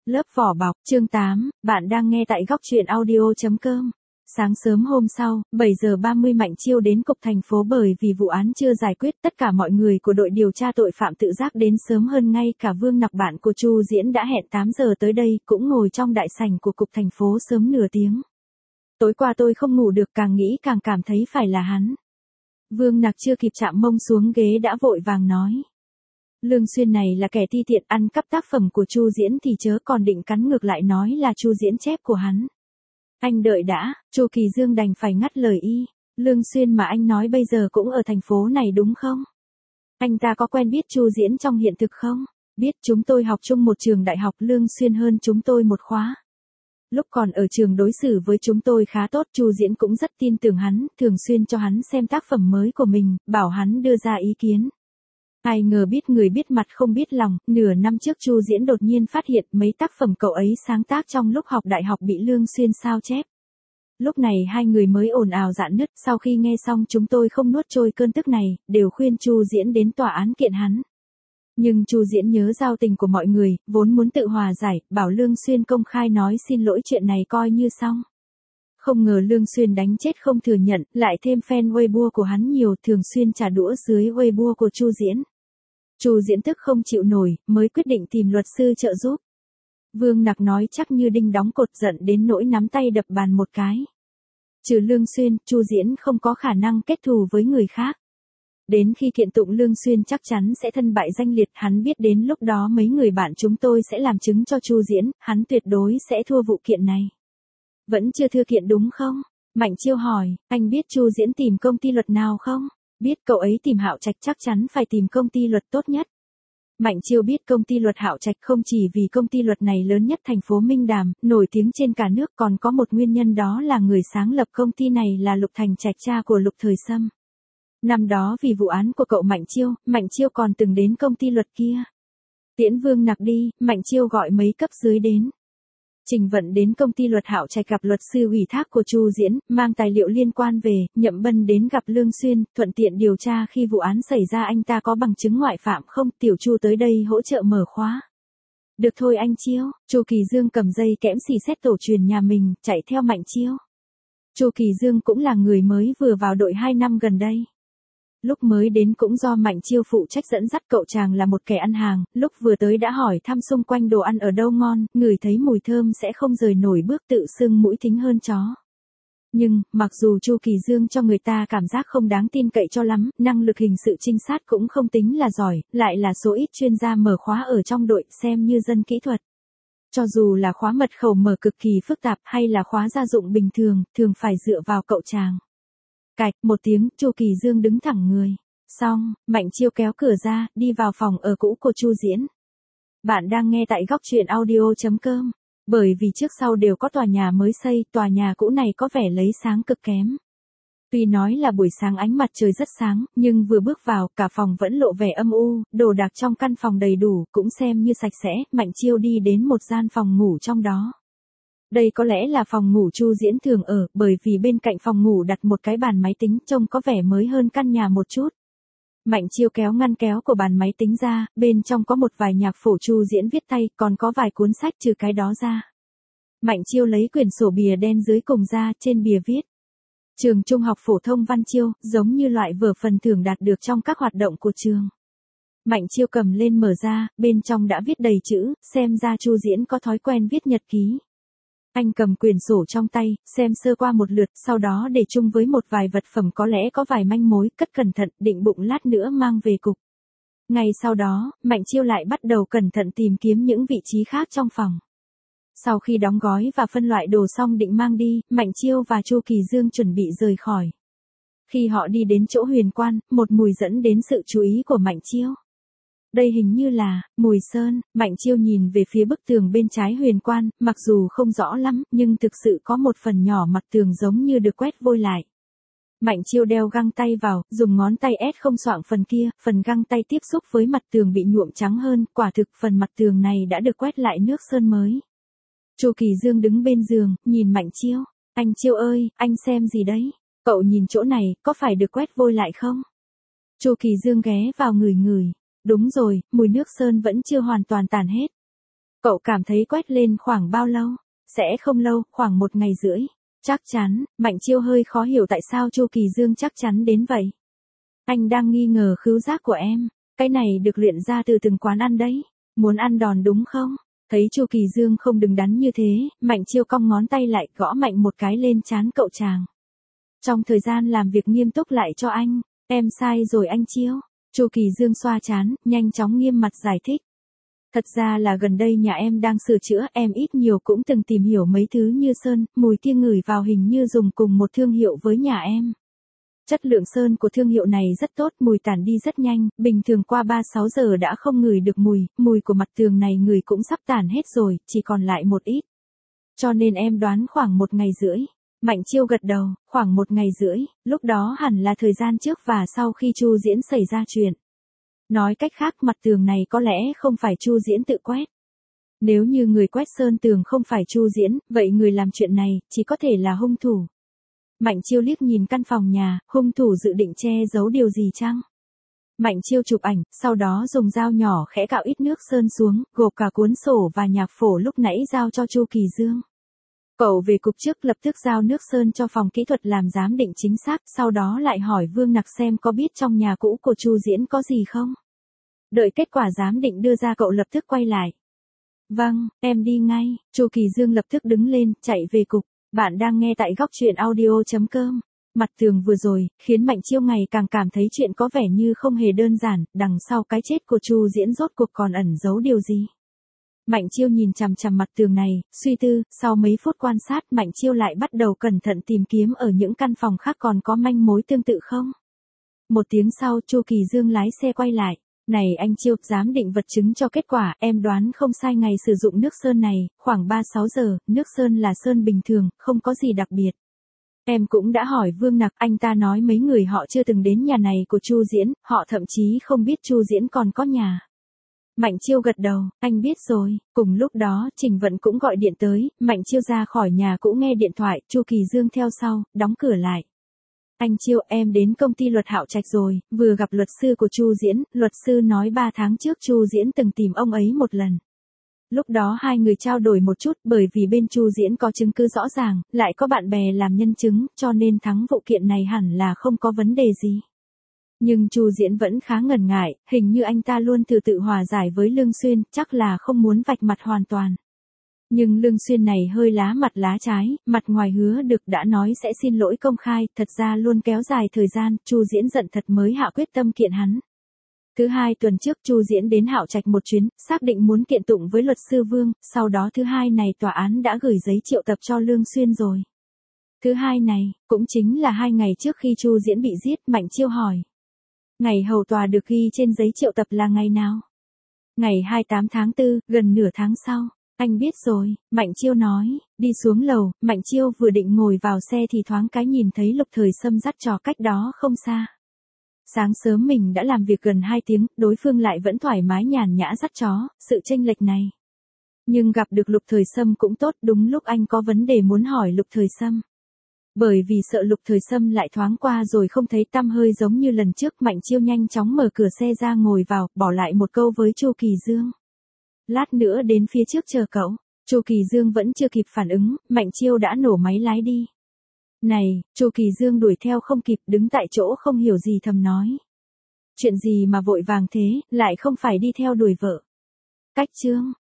Lớp vỏ bọc, chương 8, bạn đang nghe tại góc truyện audio.com. Sáng sớm hôm sau, 7 giờ 30 Mạnh Chiêu đến cục thành phố bởi vì vụ án chưa giải quyết, tất cả mọi người của đội điều tra tội phạm tự giác đến sớm hơn, ngay cả Vương Nặc bạn của Chu Diễn đã hẹn 8 giờ tới đây, cũng ngồi trong đại sảnh của cục thành phố sớm nửa tiếng. Tối qua tôi không ngủ được, càng nghĩ càng cảm thấy phải là hắn. Vương Nặc chưa kịp chạm mông xuống ghế đã vội vàng nói. Lương Xuyên này là kẻ ti tiện, ăn cắp tác phẩm của Chu Diễn thì chớ, còn định cắn ngược lại nói là Chu Diễn chép của hắn. Anh đợi đã, Chu Kỳ Dương đành phải ngắt lời y. Lương Xuyên mà anh nói bây giờ cũng ở thành phố này đúng không? Anh ta có quen biết Chu Diễn trong hiện thực không? Biết, chúng tôi học chung một trường đại học, Lương Xuyên hơn chúng tôi một khóa. Lúc còn ở trường đối xử với chúng tôi khá tốt, Chu Diễn cũng rất tin tưởng hắn, thường xuyên cho hắn xem tác phẩm mới của mình, bảo hắn đưa ra ý kiến. Ai ngờ biết người biết mặt không biết lòng, nửa năm trước Chu Diễn đột nhiên phát hiện mấy tác phẩm cậu ấy sáng tác trong lúc học đại học bị Lương Xuyên sao chép. Lúc này hai người mới ồn ào rạn nứt, sau khi nghe xong chúng tôi không nuốt trôi cơn tức này, đều khuyên Chu Diễn đến tòa án kiện hắn. Nhưng Chu Diễn nhớ giao tình của mọi người, vốn muốn tự hòa giải, bảo Lương Xuyên công khai nói xin lỗi, chuyện này coi như xong. Không ngờ Lương Xuyên đánh chết không thừa nhận, lại thêm fan Weibo của hắn nhiều, thường xuyên trả đũa dưới Weibo của Chu Diễn. Chu Diễn tức không chịu nổi, mới quyết định tìm luật sư trợ giúp. Vương Nặc nói chắc như đinh đóng cột, giận đến nỗi nắm tay đập bàn một cái. Trừ Lương Xuyên, Chu Diễn không có khả năng kết thù với người khác. Đến khi kiện tụng Lương Xuyên chắc chắn sẽ thân bại danh liệt, hắn biết đến lúc đó mấy người bạn chúng tôi sẽ làm chứng cho Chu Diễn, hắn tuyệt đối sẽ thua vụ kiện này. Vẫn chưa thư kiện đúng không? Mạnh Chiêu hỏi, anh biết Chu Diễn tìm công ty luật nào không? Biết, cậu ấy tìm Hạo Trạch, chắc chắn phải tìm công ty luật tốt nhất. Mạnh Chiêu biết công ty luật Hạo Trạch không chỉ vì công ty luật này lớn nhất thành phố Minh Đàm, nổi tiếng trên cả nước, còn có một nguyên nhân, đó là người sáng lập công ty này là Lục Thành Trạch, cha của Lục Thời Sâm. Năm đó vì vụ án của cậu Mạnh Chiêu còn từng đến công ty luật kia. Tiễn Vương Nặc đi, Mạnh Chiêu gọi mấy cấp dưới đến. Trình Vận đến công ty luật Hạo Trạch gặp luật sư ủy thác của Chu Diễn, mang tài liệu liên quan về. Nhậm Bân đến gặp Lương Xuyên, thuận tiện điều tra khi vụ án xảy ra anh ta có bằng chứng ngoại phạm không. Tiểu Chu tới đây hỗ trợ mở khóa. Được thôi anh Chiêu. Chu Kỳ Dương cầm dây kẽm xì xét tổ truyền nhà mình, chạy theo Mạnh Chiêu. Chu Kỳ Dương cũng là người mới vừa vào đội 2 năm gần đây. Lúc mới đến cũng do Mạnh Chiêu phụ trách dẫn dắt, cậu chàng là một kẻ ăn hàng, lúc vừa tới đã hỏi thăm xung quanh đồ ăn ở đâu ngon, ngửi thấy mùi thơm sẽ không rời nổi bước, tự xưng mũi thính hơn chó. Nhưng, mặc dù Chu Kỳ Dương cho người ta cảm giác không đáng tin cậy cho lắm, năng lực hình sự trinh sát cũng không tính là giỏi, lại là số ít chuyên gia mở khóa ở trong đội, xem như dân kỹ thuật. Cho dù là khóa mật khẩu mở cực kỳ phức tạp hay là khóa gia dụng bình thường, thường phải dựa vào cậu chàng. Cạch, một tiếng, Chu Kỳ Dương đứng thẳng người. Xong, Mạnh Chiêu kéo cửa ra, đi vào phòng ở cũ của Chu Diễn. Bạn đang nghe tại góc truyện audio.com. Bởi vì trước sau đều có tòa nhà mới xây, tòa nhà cũ này có vẻ lấy sáng cực kém. Tuy nói là buổi sáng ánh mặt trời rất sáng, nhưng vừa bước vào, cả phòng vẫn lộ vẻ âm u, đồ đạc trong căn phòng đầy đủ, cũng xem như sạch sẽ. Mạnh Chiêu đi đến một gian phòng ngủ trong đó. Đây có lẽ là phòng ngủ Chu Diễn thường ở, bởi vì bên cạnh phòng ngủ đặt một cái bàn máy tính, trông có vẻ mới hơn căn nhà một chút. Mạnh Chiêu kéo ngăn kéo của bàn máy tính ra, bên trong có một vài nhạc phổ Chu Diễn viết tay, còn có vài cuốn sách. Trừ cái đó ra, Mạnh Chiêu lấy quyển sổ bìa đen dưới cùng ra, trên bìa viết Trường Trung học phổ thông Văn Chiêu, giống như loại vở phần thưởng đạt được trong các hoạt động của trường. Mạnh Chiêu cầm lên mở ra, bên trong đã viết đầy chữ, xem ra Chu Diễn có thói quen viết nhật ký. Anh cầm quyển sổ trong tay, xem sơ qua một lượt, sau đó để chung với một vài vật phẩm có lẽ có vài manh mối, cất cẩn thận, định bụng lát nữa mang về cục. Ngay sau đó, Mạnh Chiêu lại bắt đầu cẩn thận tìm kiếm những vị trí khác trong phòng. Sau khi đóng gói và phân loại đồ xong định mang đi, Mạnh Chiêu và Chu Kỳ Dương chuẩn bị rời khỏi. Khi họ đi đến chỗ Huyền Quan, một mùi dẫn đến sự chú ý của Mạnh Chiêu. Đây hình như là mùi sơn. Mạnh Chiêu nhìn về phía bức tường bên trái Huyền Quan, mặc dù không rõ lắm, nhưng thực sự có một phần nhỏ mặt tường giống như được quét vôi lại. Mạnh Chiêu đeo găng tay vào, dùng ngón tay ép không xoạng phần kia, phần găng tay tiếp xúc với mặt tường bị nhuộm trắng hơn, quả thực phần mặt tường này đã được quét lại nước sơn mới. Chu Kỳ Dương đứng bên giường, nhìn Mạnh Chiêu. Anh Chiêu ơi, anh xem gì đấy? Cậu nhìn chỗ này, có phải được quét vôi lại không? Chu Kỳ Dương ghé vào ngửi ngửi. Đúng rồi, mùi nước sơn vẫn chưa hoàn toàn tàn hết. Cậu cảm thấy quét lên khoảng bao lâu? Sẽ không lâu, khoảng 1 ngày rưỡi. Chắc chắn, Mạnh Chiêu hơi khó hiểu tại sao Chu Kỳ Dương chắc chắn đến vậy. Anh đang nghi ngờ khứu giác của em. Cái này được luyện ra từ từng quán ăn đấy. Muốn ăn đòn đúng không? Thấy Chu Kỳ Dương không đứng đắn như thế, Mạnh Chiêu cong ngón tay lại gõ mạnh một cái lên trán cậu chàng. Trong thời gian làm việc nghiêm túc lại cho anh. Em sai rồi anh Chiêu. Chu Kỳ Dương xoa trán, nhanh chóng nghiêm mặt giải thích. Thật ra là gần đây nhà em đang sửa chữa, em ít nhiều cũng từng tìm hiểu mấy thứ như sơn, mùi kia ngửi vào hình như dùng cùng một thương hiệu với nhà em. Chất lượng sơn của thương hiệu này rất tốt, mùi tản đi rất nhanh, bình thường qua 3-6 giờ đã không ngửi được mùi của mặt tường này ngửi cũng sắp tản hết rồi, chỉ còn lại một ít. Cho nên em đoán khoảng 1 ngày rưỡi. Mạnh Chiêu gật đầu, khoảng 1 ngày rưỡi, lúc đó hẳn là thời gian trước và sau khi Chu Diễn xảy ra chuyện. Nói cách khác mặt tường này có lẽ không phải Chu Diễn tự quét. Nếu như người quét sơn tường không phải Chu Diễn, vậy người làm chuyện này chỉ có thể là hung thủ. Mạnh Chiêu liếc nhìn căn phòng nhà, hung thủ dự định che giấu điều gì chăng? Mạnh Chiêu chụp ảnh, sau đó dùng dao nhỏ khẽ cạo ít nước sơn xuống, gộp cả cuốn sổ và nhạc phổ lúc nãy giao cho Chu Kỳ Dương. Cậu về cục trước lập tức giao nước sơn cho phòng kỹ thuật làm giám định chính xác, sau đó lại hỏi Vương Nặc xem có biết trong nhà cũ của Chu Diễn có gì không. Đợi kết quả giám định đưa ra cậu lập tức quay lại. Vâng, em đi ngay. Chu Kỳ Dương lập tức đứng lên, chạy về cục. Bạn đang nghe tại góc truyện audio.com. Mặt tường vừa rồi, khiến Mạnh Chiêu ngày càng cảm thấy chuyện có vẻ như không hề đơn giản, đằng sau cái chết của Chu Diễn rốt cuộc còn ẩn giấu điều gì. Mạnh Chiêu nhìn chằm chằm mặt tường này, suy tư, sau mấy phút quan sát Mạnh Chiêu lại bắt đầu cẩn thận tìm kiếm ở những căn phòng khác còn có manh mối tương tự không. Một tiếng sau Chu Kỳ Dương lái xe quay lại. Này anh Chiêu, giám định vật chứng cho kết quả, em đoán không sai ngày sử dụng nước sơn này, khoảng 3-6 giờ, nước sơn là sơn bình thường, không có gì đặc biệt. Em cũng đã hỏi Vương Nặc, anh ta nói mấy người họ chưa từng đến nhà này của Chu Diễn, họ thậm chí không biết Chu Diễn còn có nhà. Mạnh Chiêu gật đầu, anh biết rồi. Cùng lúc đó, Trình Vận cũng gọi điện tới, Mạnh Chiêu ra khỏi nhà cũng nghe điện thoại, Chu Kỳ Dương theo sau, đóng cửa lại. Anh Chiêu, em đến công ty luật Hạo Trạch rồi, vừa gặp luật sư của Chu Diễn, luật sư nói 3 tháng trước Chu Diễn từng tìm ông ấy một lần. Lúc đó hai người trao đổi một chút bởi vì bên Chu Diễn có chứng cứ rõ ràng, lại có bạn bè làm nhân chứng, cho nên thắng vụ kiện này hẳn là không có vấn đề gì. Nhưng Chu Diễn vẫn khá ngần ngại, hình như anh ta luôn thử tự hòa giải với Lương Xuyên, chắc là không muốn vạch mặt hoàn toàn. Nhưng Lương Xuyên này hơi lá mặt lá trái, mặt ngoài hứa được đã nói sẽ xin lỗi công khai, thật ra luôn kéo dài thời gian, Chu Diễn giận thật mới hạ quyết tâm kiện hắn. Thứ hai tuần trước Chu Diễn đến Hạo Trạch một chuyến, xác định muốn kiện tụng với luật sư Vương, sau đó thứ hai này tòa án đã gửi giấy triệu tập cho Lương Xuyên rồi. Thứ hai này, cũng chính là 2 ngày trước khi Chu Diễn bị giết, Mạnh Chiêu hỏi. Ngày hầu tòa được ghi trên giấy triệu tập là ngày nào? Ngày 28 tháng 4, gần nửa tháng sau. Anh biết rồi, Mạnh Chiêu nói, đi xuống lầu, Mạnh Chiêu vừa định ngồi vào xe thì thoáng cái nhìn thấy Lục Thời Sâm dắt trò cách đó không xa. Sáng sớm mình đã làm việc gần 2 tiếng, đối phương lại vẫn thoải mái nhàn nhã dắt chó, sự chênh lệch này. Nhưng gặp được Lục Thời Sâm cũng tốt, đúng lúc anh có vấn đề muốn hỏi Lục Thời Sâm. Bởi vì sợ Lục Thời Sâm lại thoáng qua rồi không thấy tăm hơi giống như lần trước, Mạnh Chiêu nhanh chóng mở cửa xe ra ngồi vào, bỏ lại một câu với Chu Kỳ Dương. Lát nữa đến phía trước chờ cậu. Chu Kỳ Dương vẫn chưa kịp phản ứng, Mạnh Chiêu đã nổ máy lái đi. Này, Chu Kỳ Dương đuổi theo không kịp, đứng tại chỗ không hiểu gì thầm nói. Chuyện gì mà vội vàng thế, lại không phải đi theo đuổi vợ. Cách chương.